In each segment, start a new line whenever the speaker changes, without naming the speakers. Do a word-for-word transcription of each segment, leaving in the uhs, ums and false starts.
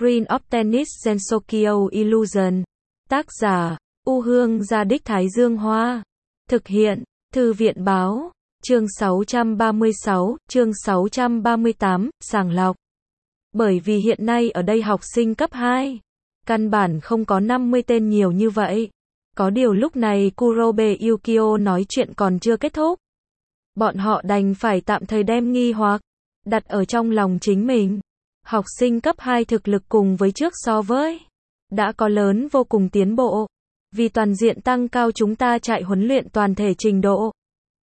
Green of Tennis Gensokyo Illusion. Tác giả, U Hương Gia Đích Thái Dương Hoa. Thực hiện, Thư viện Báo. Chương sáu trăm ba mươi sáu, chương sáu trăm ba mươi tám, sàng lọc. Bởi vì hiện nay ở đây học sinh cấp hai, căn bản không có năm mươi tên nhiều như vậy. Có điều lúc này Kurobe Yukio nói chuyện còn chưa kết thúc. Bọn họ đành phải tạm thời đem nghi hoặc đặt ở trong lòng chính mình. Học sinh cấp hai thực lực cùng với trước so với đã có lớn vô cùng tiến bộ. Vì toàn diện tăng cao chúng ta chạy huấn luyện toàn thể trình độ.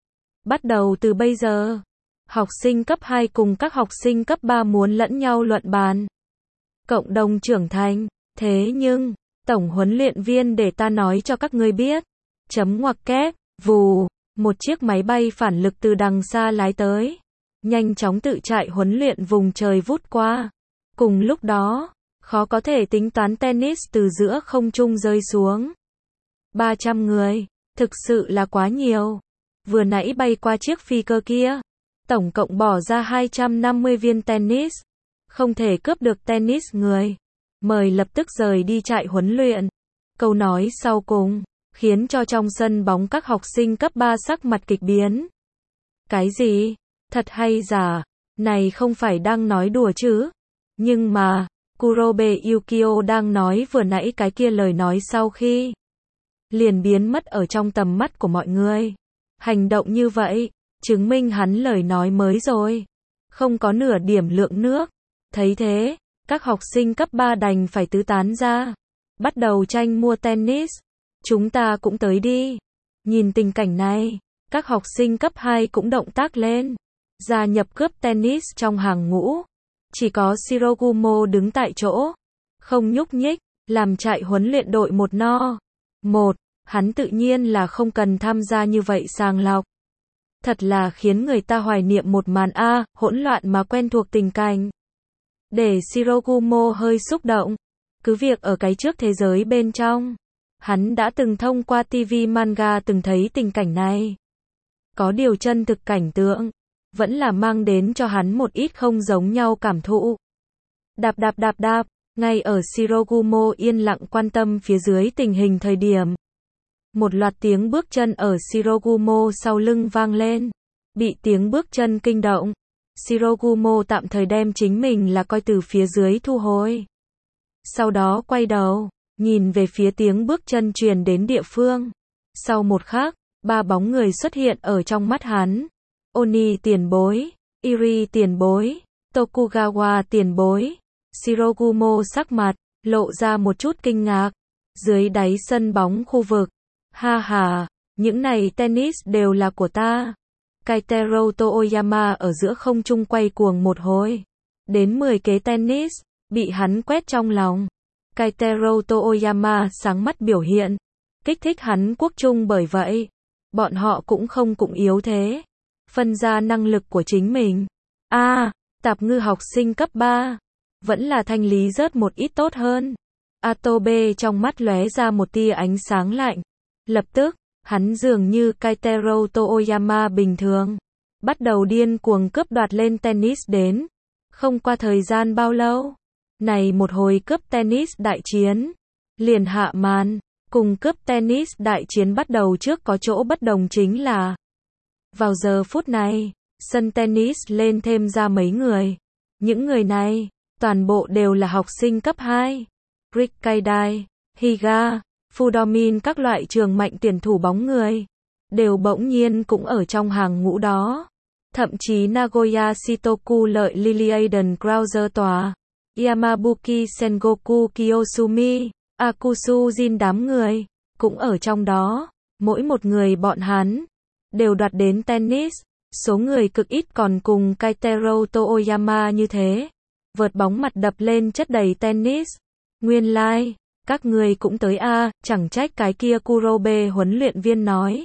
Bắt đầu từ bây giờ, học sinh cấp hai cùng các học sinh cấp ba muốn lẫn nhau luận bàn. Cộng đồng trưởng thành. Thế nhưng, tổng huấn luyện viên để ta nói cho các ngươi biết. Chấm ngoặc kép, vù, một chiếc máy bay phản lực từ đằng xa lái tới. Nhanh chóng tự chạy huấn luyện vùng trời vút qua. Cùng lúc đó, khó có thể tính toán tennis từ giữa không trung rơi xuống. ba trăm người, thực sự là quá nhiều. Vừa nãy bay qua chiếc phi cơ kia, tổng cộng bỏ ra hai trăm năm mươi viên tennis. Không thể cướp được tennis người. Mời lập tức rời đi chạy huấn luyện. Câu nói sau cùng, khiến cho trong sân bóng các học sinh cấp ba sắc mặt kịch biến. Cái gì? Thật hay giả? Này không phải đang nói đùa chứ? Nhưng mà, Kurobe Yukio đang nói vừa nãy cái kia lời nói sau khi liền biến mất ở trong tầm mắt của mọi người. Hành động như vậy, chứng minh hắn lời nói mới rồi. Không có nửa điểm lượng nước. Thấy thế, các học sinh cấp ba đành phải tứ tán ra. Bắt đầu tranh mua tennis. Chúng ta cũng tới đi. Nhìn tình cảnh này, các học sinh cấp hai cũng động tác lên. Gia nhập cướp tennis trong hàng ngũ. Chỉ có Shirogumo đứng tại chỗ. Không nhúc nhích, làm chạy huấn luyện đội một no. Một, hắn tự nhiên là không cần tham gia như vậy sàng lọc. Thật là khiến người ta hoài niệm một màn A, hỗn loạn mà quen thuộc tình cảnh. Để Shirogumo hơi xúc động. Cứ việc ở cái trước thế giới bên trong, hắn đã từng thông qua ti vi manga từng thấy tình cảnh này. Có điều chân thực cảnh tượng, vẫn là mang đến cho hắn một ít không giống nhau cảm thụ. Đạp đạp đạp đạp, ngay ở Shirogumo yên lặng quan tâm phía dưới tình hình thời điểm. Một loạt tiếng bước chân ở Shirogumo sau lưng vang lên. Bị tiếng bước chân kinh động, Shirogumo tạm thời đem chính mình là coi từ phía dưới thu hồi. Sau đó quay đầu, nhìn về phía tiếng bước chân truyền đến địa phương. Sau một khắc, ba bóng người xuất hiện ở trong mắt hắn. Oni tiền bối, Iri tiền bối, Tokugawa tiền bối. Shirogumo sắc mặt lộ ra một chút kinh ngạc. Dưới đáy sân bóng khu vực, ha ha, những này tennis đều là của ta. Kaitero Toyama ở giữa không trung quay cuồng một hồi. Đến mười kế tennis, bị hắn quét trong lòng. Kaitero Toyama sáng mắt biểu hiện, kích thích hắn quốc trung bởi vậy. Bọn họ cũng không cũng yếu thế. Phân ra năng lực của chính mình. A, à, tạp ngư học sinh cấp ba. Vẫn là thanh lý rớt một ít tốt hơn. Atobe trong mắt lóe ra một tia ánh sáng lạnh. Lập tức, hắn dường như Kaitero Toyama bình thường. Bắt đầu điên cuồng cướp đoạt lên tennis đến. Không qua thời gian bao lâu. Này một hồi cướp tennis đại chiến. Liền hạ màn. Cùng cướp tennis đại chiến bắt đầu trước có chỗ bất đồng chính là. Vào giờ phút này, sân tennis lên thêm ra mấy người. Những người này, toàn bộ đều là học sinh cấp hai. Rikkaidai, Higa, Fudomin các loại trường mạnh tuyển thủ bóng người. Đều bỗng nhiên cũng ở trong hàng ngũ đó. Thậm chí Nagoya Shitoku lợi Liliaden Krauser tòa. Yamabuki Sengoku Kiyosumi, Akusu Jin đám người. Cũng ở trong đó. Mỗi một người bọn hắn đều đoạt đến tennis. Số người cực ít còn cùng Kaitero Toyama như thế. Vợt bóng mặt đập lên chất đầy tennis. Nguyên lai, like, các người cũng tới a, à, chẳng trách cái kia Kurobe huấn luyện viên nói.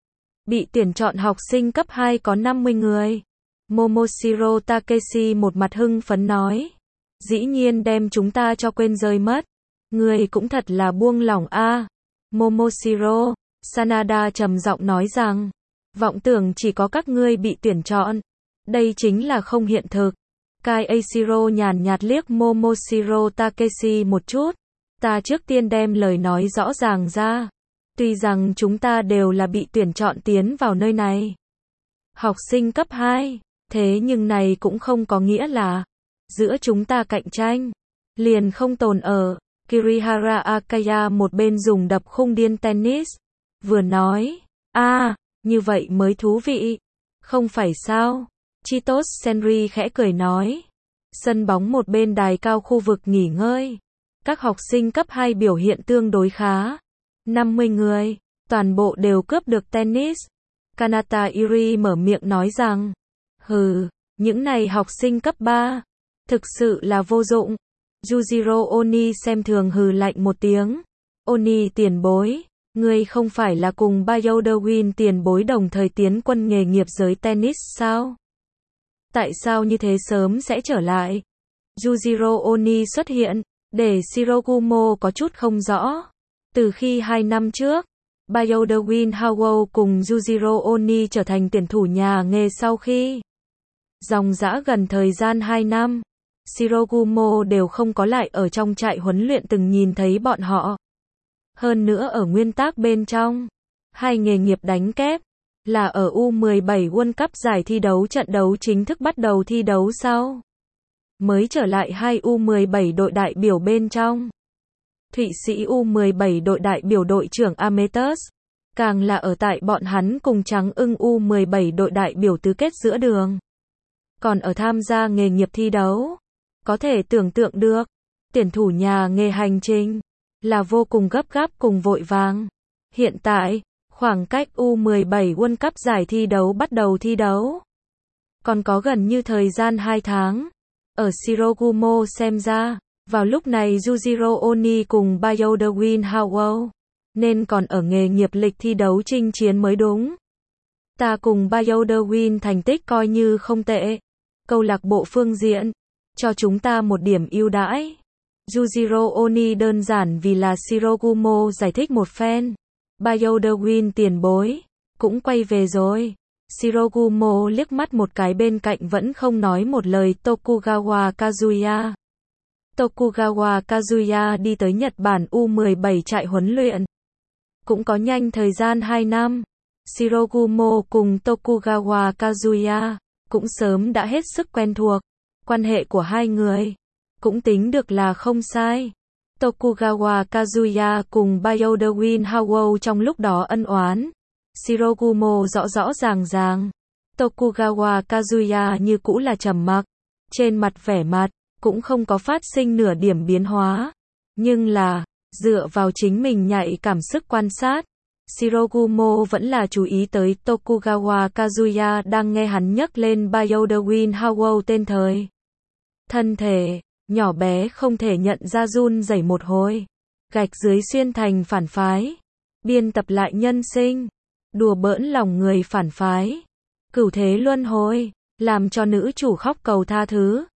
Bị tuyển chọn học sinh cấp hai có năm mươi người. Momoshiro Takeshi một mặt hưng phấn nói. Dĩ nhiên đem chúng ta cho quên rơi mất. Người cũng thật là buông lỏng a. À. Momoshiro, Sanada trầm giọng nói rằng. Vọng tưởng chỉ có các ngươi bị tuyển chọn. Đây chính là không hiện thực. Kai Eiichiro nhàn nhạt liếc Momoshiro Takeshi một chút. Ta trước tiên đem lời nói rõ ràng ra. Tuy rằng chúng ta đều là bị tuyển chọn tiến vào nơi này. Học sinh cấp hai. Thế nhưng này cũng không có nghĩa là giữa chúng ta cạnh tranh liền không tồn ở. Kirihara Akaya một bên dùng đập khung điên tennis. Vừa nói. a à, như vậy mới thú vị. Không phải sao? Chitos Senri khẽ cười nói. Sân bóng một bên đài cao khu vực nghỉ ngơi. Các học sinh cấp hai biểu hiện tương đối khá. năm mươi người, toàn bộ đều cướp được tennis. Kanata Iri mở miệng nói rằng. Hừ, những này học sinh cấp ba. Thực sự là vô dụng. Yujiro Oni xem thường hừ lạnh một tiếng. Oni tiền bối. Ngươi không phải là cùng Bayodawin tiền bối đồng thời tiến quân nghề nghiệp giới tennis sao? Tại sao như thế sớm sẽ trở lại? Yujiro Oni xuất hiện, để Shirogumo có chút không rõ. Từ khi hai năm trước, Bayodawin Howell cùng Yujiro Oni trở thành tuyển thủ nhà nghề sau khi dòng dã gần thời gian hai năm, Shirogumo đều không có lại ở trong trại huấn luyện từng nhìn thấy bọn họ. Hơn nữa ở nguyên tắc bên trong, hai nghề nghiệp đánh kép, là ở U mười bảy World Cup giải thi đấu trận đấu chính thức bắt đầu thi đấu sau. Mới trở lại hai U mười bảy đội đại biểu bên trong. Thụy Sĩ U mười bảy đội đại biểu đội trưởng Ametus, càng là ở tại bọn hắn cùng Trắng Ưng U mười bảy đội đại biểu tứ kết giữa đường. Còn ở tham gia nghề nghiệp thi đấu, có thể tưởng tượng được, tuyển thủ nhà nghề hành trình là vô cùng gấp gáp cùng vội vàng. Hiện tại, khoảng cách U mười bảy World Cup giải thi đấu bắt đầu thi đấu còn có gần như thời gian hai tháng. Ở Shirogumo xem ra, vào lúc này Yujiro Oni cùng Bayodawin Howell nên còn ở nghề nghiệp lịch thi đấu chinh chiến mới đúng. Ta cùng Bayodawin thành tích coi như không tệ. Câu lạc bộ phương diện cho chúng ta một điểm ưu đãi. Yujiro Oni đơn giản vì là Shirogumo giải thích một phen. Bayodawin tiền bối cũng quay về rồi. Shirogumo liếc mắt một cái bên cạnh vẫn không nói một lời Tokugawa Kazuya. Tokugawa Kazuya đi tới Nhật Bản U mười bảy trại huấn luyện. Cũng có nhanh thời gian hai năm. Shirogumo cùng Tokugawa Kazuya cũng sớm đã hết sức quen thuộc. Quan hệ của hai người cũng tính được là không sai. Tokugawa Kazuya cùng Bayodawin Howell trong lúc đó ân oán. Shirogumo rõ rõ ràng ràng. Tokugawa Kazuya như cũ là trầm mặc. Trên mặt vẻ mặt cũng không có phát sinh nửa điểm biến hóa. Nhưng là, dựa vào chính mình nhạy cảm sức quan sát, Shirogumo vẫn là chú ý tới Tokugawa Kazuya đang nghe hắn nhắc lên Bayodawin Howell tên thời. Thân thể nhỏ bé không thể nhận ra run rẩy một hồi. Gạch dưới xuyên thành phản phái. Biên tập lại nhân sinh. Đùa bỡn lòng người phản phái. Cửu thế luân hồi. Làm cho nữ chủ khóc cầu tha thứ.